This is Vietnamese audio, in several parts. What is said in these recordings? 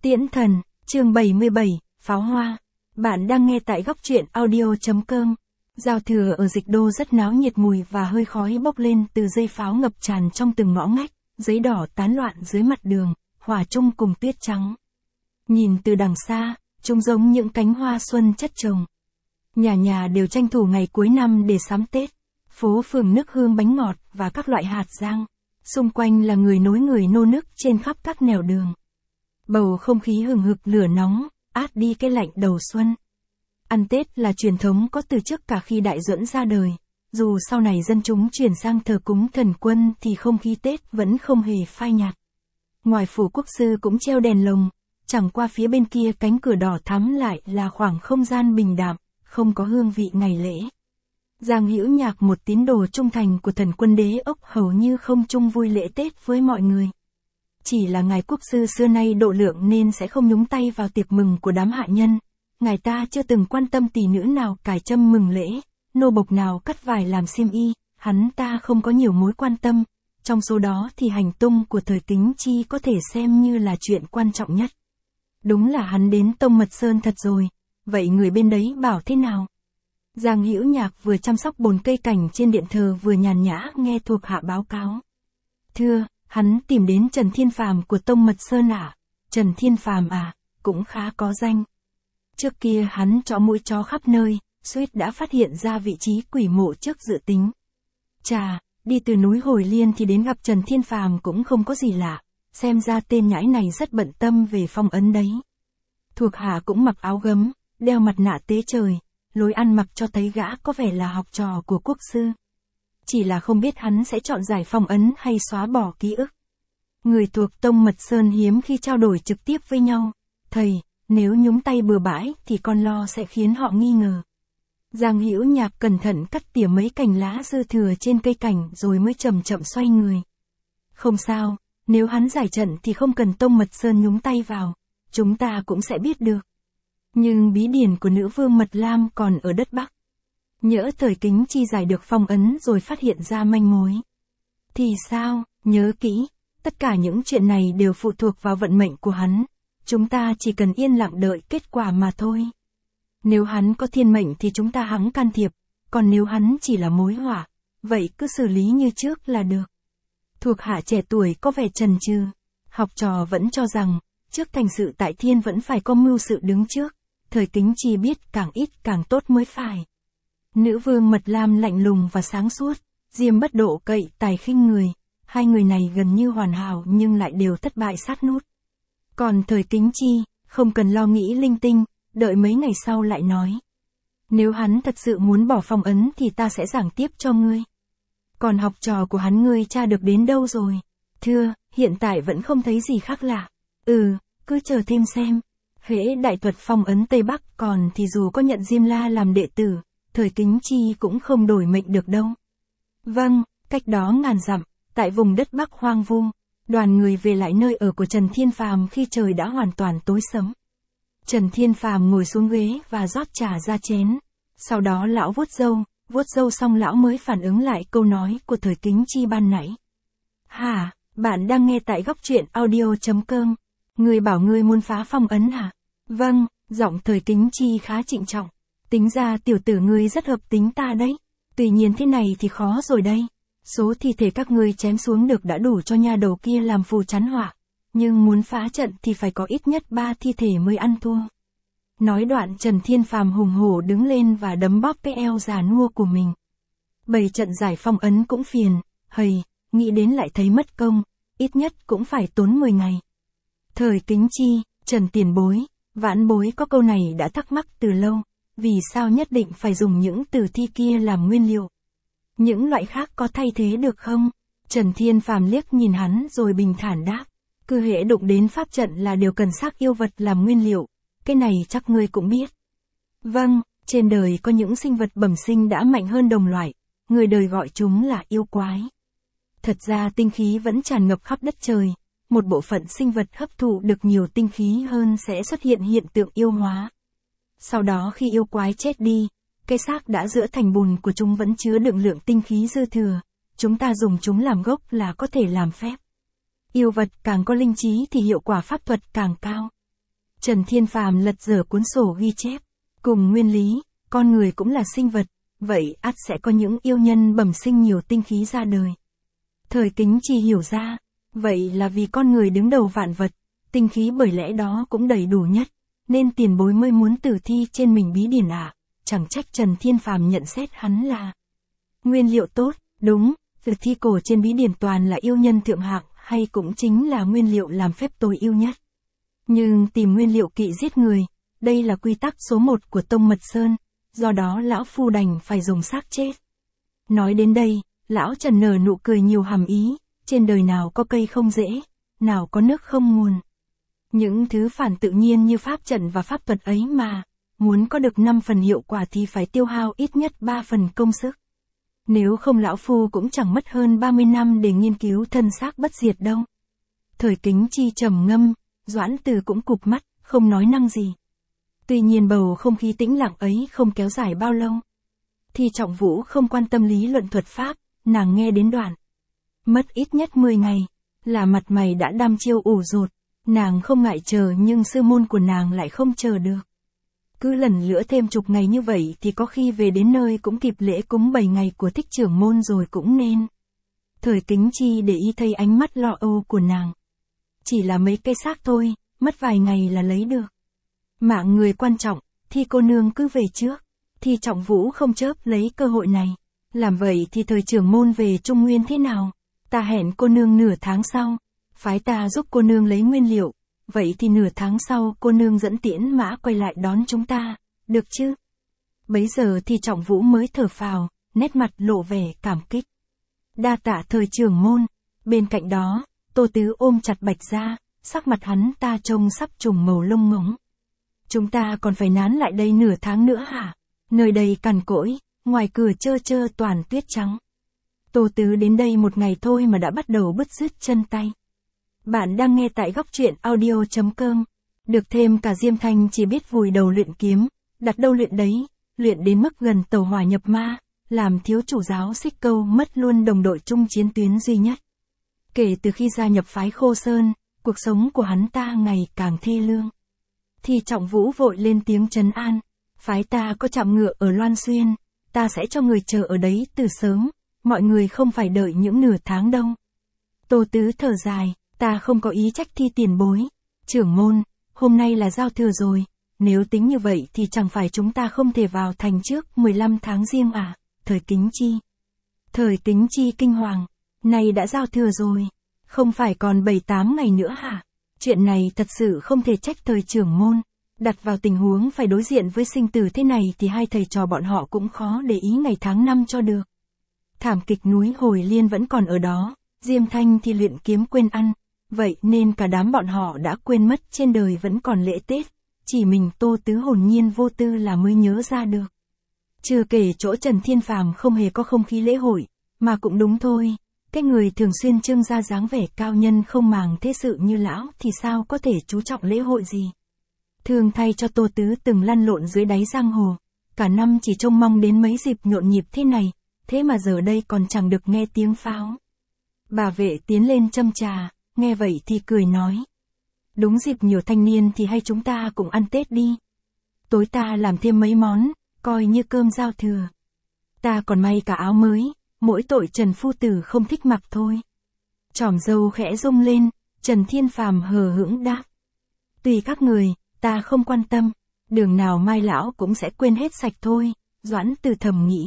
Tiễn thần, chương 77, pháo hoa. Bạn đang nghe tại góc truyện audio.com. Giao thừa ở Dịch Đô rất náo nhiệt, mùi và hơi khói bốc lên từ dây pháo ngập tràn trong từng ngõ ngách, giấy đỏ tán loạn dưới mặt đường, hòa chung cùng tuyết trắng. Nhìn từ đằng xa, chúng giống những cánh hoa xuân chất chồng. Nhà nhà đều tranh thủ ngày cuối năm để sắm Tết. Phố phường nức hương bánh ngọt và các loại hạt rang. Xung quanh là người nối người nô nức trên khắp các nẻo đường. Bầu không khí hừng hực lửa nóng, át đi cái lạnh đầu xuân. Ăn Tết là truyền thống có từ trước cả khi Đại Duẫn ra đời. Dù sau này dân chúng chuyển sang thờ cúng thần quân thì không khí Tết vẫn không hề phai nhạt. Ngoài phủ quốc sư cũng treo đèn lồng, chẳng qua phía bên kia cánh cửa đỏ thắm lại là khoảng không gian bình đạm, không có hương vị ngày lễ. Giang Hữu Nhạc, một tín đồ trung thành của thần quân Đế Ốc, hầu như không chung vui lễ Tết với mọi người. Chỉ là ngài quốc sư xưa nay độ lượng nên sẽ không nhúng tay vào tiệc mừng của đám hạ nhân. Ngài ta chưa từng quan tâm tỷ nữ nào cài trâm mừng lễ, nô bộc nào cắt vải làm xiêm y, hắn ta không có nhiều mối quan tâm. Trong số đó thì hành tung của thời Kính Chi có thể xem như là chuyện quan trọng nhất. Đúng là hắn đến Tông Mật Sơn thật rồi, vậy người bên đấy bảo thế nào? Giang Hữu Nhạc vừa chăm sóc bồn cây cảnh trên điện thờ vừa nhàn nhã nghe thuộc hạ báo cáo. Thưa, hắn tìm đến Trần Thiên Phàm của Tông Mật Sơn ạ. Trần Thiên Phàm à, cũng khá có danh. Trước kia hắn chó mũi chó khắp nơi, suýt đã phát hiện ra vị trí quỷ mộ trước dự tính. Chà, đi từ núi Hồi Liên thì đến gặp Trần Thiên Phàm cũng không có gì lạ, xem ra tên nhãi này rất bận tâm về phong ấn đấy. Thuộc hạ cũng mặc áo gấm, đeo mặt nạ tế trời, lối ăn mặc cho thấy gã có vẻ là học trò của quốc sư. Chỉ là không biết hắn sẽ chọn giải phong ấn hay xóa bỏ ký ức. Người thuộc Tông Mật Sơn hiếm khi trao đổi trực tiếp với nhau. Thầy, nếu nhúng tay bừa bãi thì con lo sẽ khiến họ nghi ngờ. Giang Hữu Nhạc cẩn thận cắt tỉa mấy cành lá dư thừa trên cây cảnh rồi mới chậm chậm xoay người. Không sao, nếu hắn giải trận thì không cần Tông Mật Sơn nhúng tay vào, chúng ta cũng sẽ biết được. Nhưng bí điển của nữ vương Mật Lam còn ở đất Bắc. Nhỡ thời Kính Chi giải được phong ấn rồi phát hiện ra manh mối. Thì sao, nhớ kỹ, tất cả những chuyện này đều phụ thuộc vào vận mệnh của hắn. Chúng ta chỉ cần yên lặng đợi kết quả mà thôi. Nếu hắn có thiên mệnh thì chúng ta hẵng can thiệp, còn nếu hắn chỉ là mối họa, vậy cứ xử lý như trước là được. Thuộc hạ trẻ tuổi có vẻ chần chừ, học trò vẫn cho rằng, trước thành sự tại thiên vẫn phải có mưu sự đứng trước, thời Kính Chi biết càng ít càng tốt mới phải. Nữ vương Mật Lam lạnh lùng và sáng suốt, Diêm Bất Độ cậy tài khinh người, hai người này gần như hoàn hảo nhưng lại đều thất bại sát nút. Còn thời Kính Chi, không cần lo nghĩ linh tinh, đợi mấy ngày sau lại nói. Nếu hắn thật sự muốn bỏ phong ấn thì ta sẽ giảng tiếp cho ngươi. Còn học trò của hắn ngươi tra được đến đâu rồi? Thưa, hiện tại vẫn không thấy gì khác lạ. Cứ chờ thêm xem. Hễ đại thuật phong ấn Tây Bắc còn thì dù có nhận Diêm La làm đệ tử, thời Kính Chi cũng không đổi mệnh được đâu. Vâng, cách đó ngàn dặm, tại vùng đất Bắc hoang vu, đoàn người về lại nơi ở của Trần Thiên Phàm khi trời đã hoàn toàn tối sẫm. Trần Thiên Phàm ngồi xuống ghế và rót trà ra chén. Sau đó lão vuốt râu xong lão mới phản ứng lại câu nói của thời Kính Chi ban nãy. Hả, bạn đang nghe tại góc truyện audio.com. Người bảo ngươi muốn phá phong ấn hả? Vâng, giọng thời Kính Chi khá trịnh trọng. Tính ra tiểu tử ngươi rất hợp tính ta đấy. Tuy nhiên thế này thì khó rồi đây. Số thi thể các ngươi chém xuống được đã đủ cho nha đầu kia làm phù chắn họa. Nhưng muốn phá trận thì phải có ít nhất 3 thi thể mới ăn thua. Nói đoạn Trần Thiên Phàm hùng hổ đứng lên và đấm bóp cái eo già nua của mình. Bày trận giải phong ấn cũng phiền, nghĩ đến lại thấy mất công, ít nhất cũng phải tốn 10 ngày. Thời Kính Chi, Trần tiền bối, vãn bối có câu này đã thắc mắc từ lâu, vì sao nhất định phải dùng những tử thi kia làm nguyên liệu? Những loại khác có thay thế được không? Trần Thiên Phàm liếc nhìn hắn rồi bình thản đáp. Cứ hễ đụng đến pháp trận là đều cần xác yêu vật làm nguyên liệu, cái này chắc ngươi cũng biết. Vâng, trên đời có những sinh vật bẩm sinh đã mạnh hơn đồng loại, người đời gọi chúng là yêu quái. Thật ra tinh khí vẫn tràn ngập khắp đất trời, một bộ phận sinh vật hấp thụ được nhiều tinh khí hơn sẽ xuất hiện hiện tượng yêu hóa. Sau đó khi yêu quái chết đi, cái xác đã rữa thành bùn của chúng vẫn chứa đựng lượng tinh khí dư thừa, chúng ta dùng chúng làm gốc là có thể làm phép. Yêu vật càng có linh trí thì hiệu quả pháp thuật càng cao. Trần Thiên Phàm lật dở cuốn sổ ghi chép. Cùng nguyên lý, con người cũng là sinh vật, vậy ắt sẽ có những yêu nhân bẩm sinh nhiều tinh khí ra đời. Thời Kính Chi hiểu ra, vậy là vì con người đứng đầu vạn vật, tinh khí bởi lẽ đó cũng đầy đủ nhất, nên tiền bối mới muốn tử thi trên mình bí điển ạ. Chẳng trách Trần Thiên Phàm nhận xét hắn là nguyên liệu tốt, đúng, tử thi cổ trên bí điển toàn là yêu nhân thượng hạng, hay cũng chính là nguyên liệu làm phép tối ưu nhất. Nhưng tìm nguyên liệu kỵ giết người, đây là quy tắc số 1 của Tông Mật Sơn, do đó lão phu đành phải dùng xác chết. Nói đến đây, lão Trần nở nụ cười nhiều hàm ý, trên đời nào có cây không rễ, nào có nước không nguồn. Những thứ phản tự nhiên như pháp trận và pháp thuật ấy mà, muốn có được 5 phần hiệu quả thì phải tiêu hao ít nhất 3 phần công sức. Nếu không lão phu cũng chẳng mất hơn 30 năm để nghiên cứu thân xác bất diệt đâu. Thời Kính Chi trầm ngâm, Doãn Từ cũng cụp mắt, không nói năng gì. Tuy nhiên bầu không khí tĩnh lặng ấy không kéo dài bao lâu. Thi Trọng Vũ không quan tâm lý luận thuật pháp, nàng nghe đến đoạn. Mất ít nhất 10 ngày, là mặt mày đã đăm chiêu ủ rột, nàng không ngại chờ nhưng sư môn của nàng lại không chờ được. Cứ lần lữa thêm chục ngày như vậy thì có khi về đến nơi cũng kịp lễ cúng 7 ngày của Thích trưởng môn rồi cũng nên. Thời Kính Chi để ý thấy ánh mắt lo âu của nàng. Chỉ là mấy cây xác thôi, mất vài ngày là lấy được. Mạng người quan trọng, Thi cô nương cứ về trước. Thi Trọng Vũ không chớp lấy cơ hội này. Làm vậy thì thời trưởng môn về Trung Nguyên thế nào? Ta hẹn cô nương nửa tháng sau. Phái ta giúp cô nương lấy nguyên liệu. Vậy thì nửa tháng sau cô nương dẫn tiễn mã quay lại đón chúng ta, được chứ? Bấy giờ Thi Trọng Vũ mới thở phào, nét mặt lộ vẻ cảm kích. Đa tạ thời trưởng môn. Bên cạnh đó, Tô Tứ ôm chặt Bạch Gia, sắc mặt hắn ta trông sắp trùng màu lông ngỗng. Chúng ta còn phải nán lại đây nửa tháng nữa hả? Nơi đây cằn cỗi, ngoài cửa trơ trơ toàn tuyết trắng. Tô Tứ đến đây một ngày thôi mà đã bắt đầu bứt rứt chân tay. Bạn đang nghe tại góc truyện audio.com. Được thêm cả Diêm Thanh chỉ biết vùi đầu luyện kiếm, đặt đâu luyện đấy, luyện đến mức gần tẩu hỏa nhập ma, làm thiếu chủ giáo Xích Câu mất luôn đồng đội chung chiến tuyến duy nhất. Kể từ khi gia nhập phái Khô Sơn, cuộc sống của hắn ta ngày càng thê lương. Thi Trọng Vũ vội lên tiếng trấn an, phái ta có trạm ngựa ở Loan Xuyên, ta sẽ cho người chờ ở đấy từ sớm, mọi người không phải đợi những nửa tháng đâu. Tô Tứ thở dài, ta không có ý trách Thi tiền bối. Trưởng môn, hôm nay là giao thừa rồi, nếu tính như vậy thì chẳng phải chúng ta không thể vào thành trước 15 tháng Giêng à? Thời Kính Chi. Thời Kính Chi kinh hoàng, nay đã giao thừa rồi, không phải còn 7-8 ngày nữa hả? Chuyện này thật sự không thể trách thời trưởng môn. Đặt vào tình huống phải đối diện với sinh tử thế này thì hai thầy trò bọn họ cũng khó để ý ngày tháng năm cho được. Thảm kịch núi Hồi Liên vẫn còn ở đó, Diêm Thanh thì luyện kiếm quên ăn, vậy nên cả đám bọn họ đã quên mất trên đời vẫn còn lễ Tết, chỉ mình Tô Tứ hồn nhiên vô tư là mới nhớ ra được. Chưa kể chỗ Trần Thiên Phàm không hề có không khí lễ hội, mà cũng đúng thôi, cái người thường xuyên trưng ra dáng vẻ cao nhân không màng thế sự như lão thì sao có thể chú trọng lễ hội gì. Thường thay cho Tô Tứ từng lăn lộn dưới đáy giang hồ, cả năm chỉ trông mong đến mấy dịp nhộn nhịp thế này, thế mà giờ đây còn chẳng được nghe tiếng pháo. Bà vệ tiến lên châm trà, nghe vậy thì cười nói. Đúng dịp nhiều thanh niên thì hay chúng ta cùng ăn Tết đi. Tối ta làm thêm mấy món, coi như cơm giao thừa. Ta còn may cả áo mới, mỗi tội Trần phu tử không thích mặc thôi. Chòm râu khẽ rung lên, Trần Thiên Phàm hờ hững đáp. Tùy các người, ta không quan tâm, đường nào mai lão cũng sẽ quên hết sạch thôi, Doãn Từ thầm nghĩ.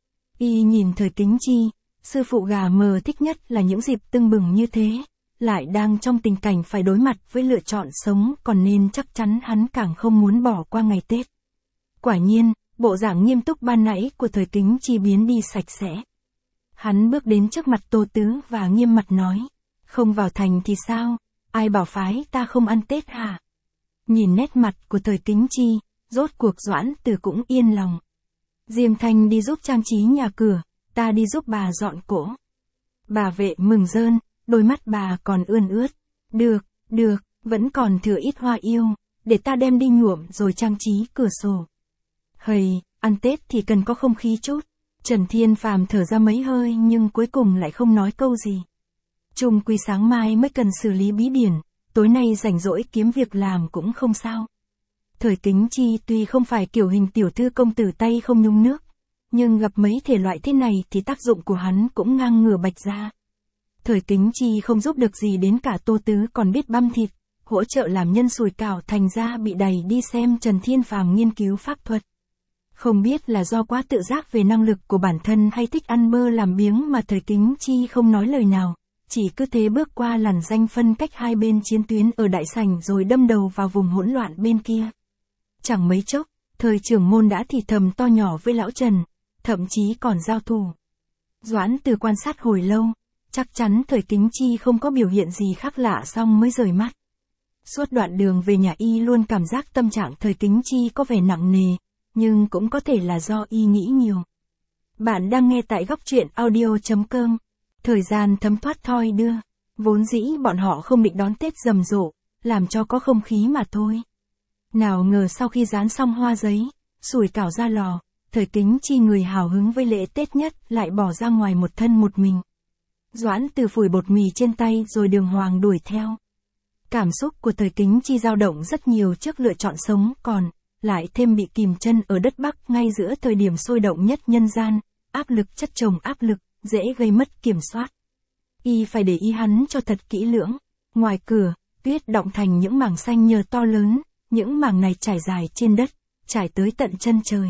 Y nhìn Thời Kính Chi, sư phụ gà mờ thích nhất là những dịp tưng bừng như thế, lại đang trong tình cảnh phải đối mặt với lựa chọn sống, còn nên chắc chắn hắn càng không muốn bỏ qua ngày Tết. Quả nhiên, bộ dạng nghiêm túc ban nãy của Thời Kính Chi biến đi sạch sẽ. Hắn bước đến trước mặt Tô Tứ và nghiêm mặt nói, không vào thành thì sao, ai bảo phái ta không ăn Tết hả? Nhìn nét mặt của Thời Kính Chi, rốt cuộc Doãn Từ cũng yên lòng. Diêm Thanh đi giúp trang trí nhà cửa, ta đi giúp bà dọn cỗ. Bà vệ mừng rơn, đôi mắt bà còn ươn ướt. Được, vẫn còn thừa ít hoa yêu, để ta đem đi nhuộm rồi trang trí cửa sổ. Hầy, ăn Tết thì cần có không khí chút. Trần Thiên Phàm thở ra mấy hơi nhưng cuối cùng lại không nói câu gì. Chung quy sáng mai mới cần xử lý bí điển, tối nay rảnh rỗi kiếm việc làm cũng không sao. Thời Kính Chi tuy không phải kiểu hình tiểu thư công tử tay không nhúng nước, nhưng gặp mấy thể loại thế này thì tác dụng của hắn cũng ngang ngửa Bạch Gia. Thời Kính Chi không giúp được gì đến cả Tô Tứ còn biết băm thịt, hỗ trợ làm nhân sủi cảo, thành ra bị đẩy đi xem Trần Thiên Phàm nghiên cứu pháp thuật. Không biết là do quá tự giác về năng lực của bản thân hay thích ăn bơ làm biếng mà Thời Kính Chi không nói lời nào, chỉ cứ thế bước qua làn ranh phân cách hai bên chiến tuyến ở đại sảnh rồi đâm đầu vào vùng hỗn loạn bên kia. Chẳng mấy chốc, Thời trưởng môn đã thì thầm to nhỏ với lão Trần, thậm chí còn giao thủ. Doãn Từ quan sát hồi lâu, chắc chắn Thời Kính Chi không có biểu hiện gì khác lạ xong mới rời mắt. Suốt đoạn đường về nhà y luôn cảm giác tâm trạng Thời Kính Chi có vẻ nặng nề, nhưng cũng có thể là do y nghĩ nhiều. Bạn đang nghe tại góc truyện audio.com. Thời gian thấm thoát thoi đưa, vốn dĩ bọn họ không định đón Tết rầm rộ, làm cho có không khí mà thôi. Nào ngờ sau khi dán xong hoa giấy, sủi cảo ra lò, Thời Kính Chi người hào hứng với lễ Tết nhất lại bỏ ra ngoài một thân một mình. Doãn Từ phủi bột mì trên tay rồi đường hoàng đuổi theo. Cảm xúc của Thời Kính Chi dao động rất nhiều trước lựa chọn sống còn, lại thêm bị kìm chân ở đất Bắc ngay giữa thời điểm sôi động nhất nhân gian, áp lực chất chồng áp lực, dễ gây mất kiểm soát. Y phải để ý hắn cho thật kỹ lưỡng. Ngoài cửa, tuyết đọng thành những mảng xanh nhờ to lớn, những mảng này trải dài trên đất, trải tới tận chân trời.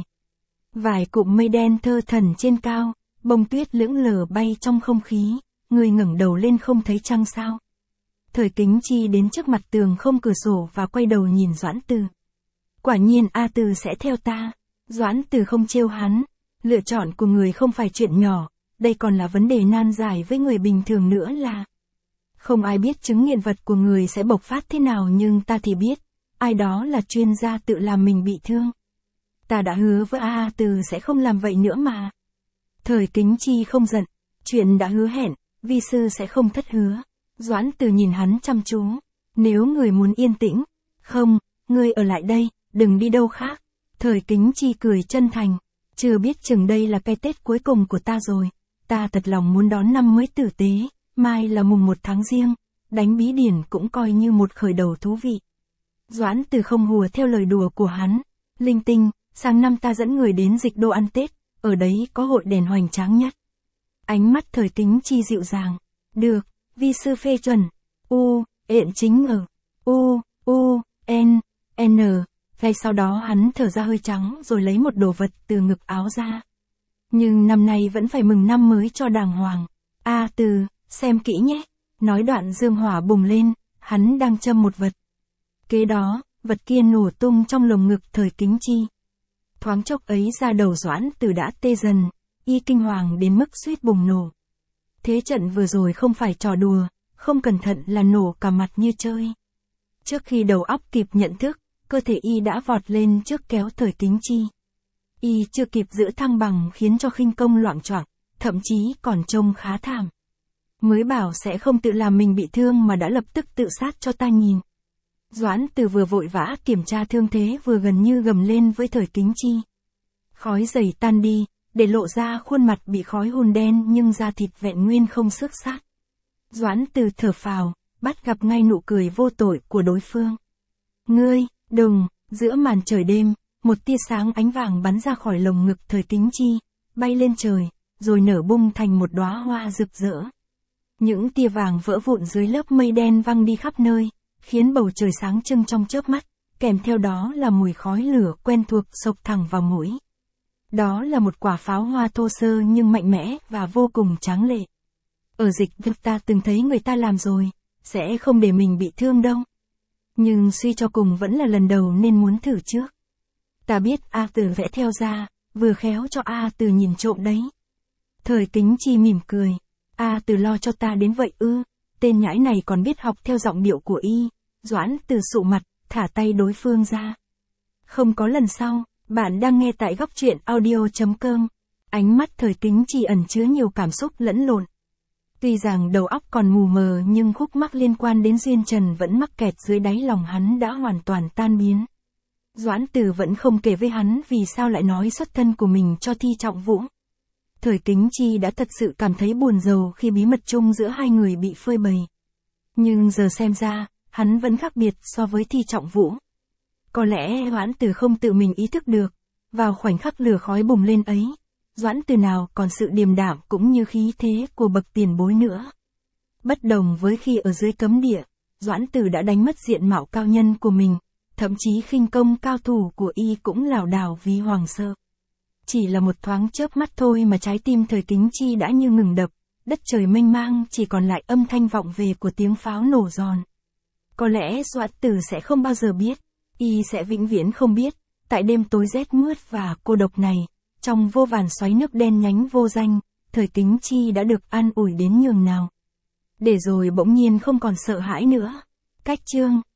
Vài cụm mây đen thơ thẩn trên cao, bông tuyết lững lờ bay trong không khí, người ngẩng đầu lên không thấy trăng sao. Thời Kính Chi đến trước mặt tường không cửa sổ và quay đầu nhìn Doãn Từ. Quả nhiên A Từ sẽ theo ta. Doãn Từ không trêu hắn. Lựa chọn của người không phải chuyện nhỏ, đây còn là vấn đề nan giải với người bình thường nữa là. Không ai biết chứng nghiện vật của người sẽ bộc phát thế nào nhưng ta thì biết, ai đó là chuyên gia tự làm mình bị thương. Ta đã hứa với A Từ sẽ không làm vậy nữa mà. Thời Kính Chi không giận, chuyện đã hứa hẹn, vi sư sẽ không thất hứa. Doãn Từ nhìn hắn chăm chú, nếu người muốn yên tĩnh, không, ngươi ở lại đây, đừng đi đâu khác. Thời Kính Chi cười chân thành, chưa biết chừng đây là cái Tết cuối cùng của ta rồi, ta thật lòng muốn đón năm mới tử tế, mai là mùng 1 tháng Giêng, đánh bí điển cũng coi như một khởi đầu thú vị. Doãn Từ không hùa theo lời đùa của hắn, linh tinh, sang năm ta dẫn người đến Dịch Đô ăn Tết, ở đấy có hội đèn hoành tráng nhất. Ánh mắt Thời Kính Chi dịu dàng, được, vi sư phê chuẩn, Yện chính ở, N, ngay sau đó hắn thở ra hơi trắng rồi lấy một đồ vật từ ngực áo ra. Nhưng năm nay vẫn phải mừng năm mới cho đàng hoàng. A Từ, xem kỹ nhé. Nói đoạn dương hỏa bùng lên, hắn đang châm một vật. Kế đó, vật kia nổ tung trong lồng ngực Thời Kính Chi. Thoáng chốc ấy ra đầu Doãn Từ đã tê dần, y kinh hoàng đến mức suýt bùng nổ. Thế trận vừa rồi không phải trò đùa, không cẩn thận là nổ cả mặt như chơi. Trước khi đầu óc kịp nhận thức, cơ thể y đã vọt lên trước kéo Thời Kính Chi. Y chưa kịp giữ thăng bằng khiến cho khinh công loạng choạng, thậm chí còn trông khá thảm. Mới bảo sẽ không tự làm mình bị thương mà đã lập tức tự sát cho ta nhìn. Doãn Từ vừa vội vã kiểm tra thương thế vừa gần như gầm lên với Thời Kính Chi. Khói dày tan đi, để lộ ra khuôn mặt bị khói hun đen nhưng da thịt vẹn nguyên không xước xác. Doãn Từ thở phào, bắt gặp ngay nụ cười vô tội của đối phương. Ngươi, đừng, giữa màn trời đêm, một tia sáng ánh vàng bắn ra khỏi lồng ngực Thời Kính Chi, bay lên trời, rồi nở bung thành một đóa hoa rực rỡ. Những tia vàng vỡ vụn dưới lớp mây đen văng đi khắp nơi, khiến bầu trời sáng trưng trong chớp mắt, kèm theo đó là mùi khói lửa quen thuộc xộc thẳng vào mũi. Đó là một quả pháo hoa thô sơ nhưng mạnh mẽ và vô cùng tráng lệ. Ở Dịch vực ta từng thấy người ta làm rồi, sẽ không để mình bị thương đâu. Nhưng suy cho cùng vẫn là lần đầu nên muốn thử trước. Ta biết A Từ vẽ theo ra, vừa khéo cho A Từ nhìn trộm đấy. Thời Kính Chi mỉm cười. A Từ lo cho ta đến vậy ư, tên nhãi này còn biết học theo giọng điệu của y. Doãn Từ sụ mặt, thả tay đối phương ra. Không có lần sau, bạn đang nghe tại góc truyện audio.com. Ánh mắt Thời Kính Chi ẩn chứa nhiều cảm xúc lẫn lộn. Tuy rằng đầu óc còn mù mờ nhưng khúc mắc liên quan đến duyên trần vẫn mắc kẹt dưới đáy lòng hắn đã hoàn toàn tan biến. Doãn Từ vẫn không kể với hắn vì sao lại nói xuất thân của mình cho Thi Trọng Vũ. Thời Kính Chi đã thật sự cảm thấy buồn rầu khi bí mật chung giữa hai người bị phơi bày. Nhưng giờ xem ra, hắn vẫn khác biệt so với Thi Trọng Vũ. Có lẽ Doãn Từ không tự mình ý thức được, vào khoảnh khắc lửa khói bùng lên ấy, Doãn Từ nào còn sự điềm đạm cũng như khí thế của bậc tiền bối nữa. Bất đồng với khi ở dưới cấm địa, Doãn Từ đã đánh mất diện mạo cao nhân của mình, thậm chí khinh công cao thủ của y cũng lảo đảo vì hoàng sợ. Chỉ là một thoáng chớp mắt thôi mà trái tim Thời Kính Chi đã như ngừng đập, đất trời mênh mang chỉ còn lại âm thanh vọng về của tiếng pháo nổ giòn. Có lẽ Doãn Từ sẽ không bao giờ biết, y sẽ vĩnh viễn không biết, tại đêm tối rét mướt và cô độc này, trong vô vàn xoáy nước đen nhánh vô danh, Thời Kính Chi đã được an ủi đến nhường nào. Để rồi bỗng nhiên không còn sợ hãi nữa. Cách chương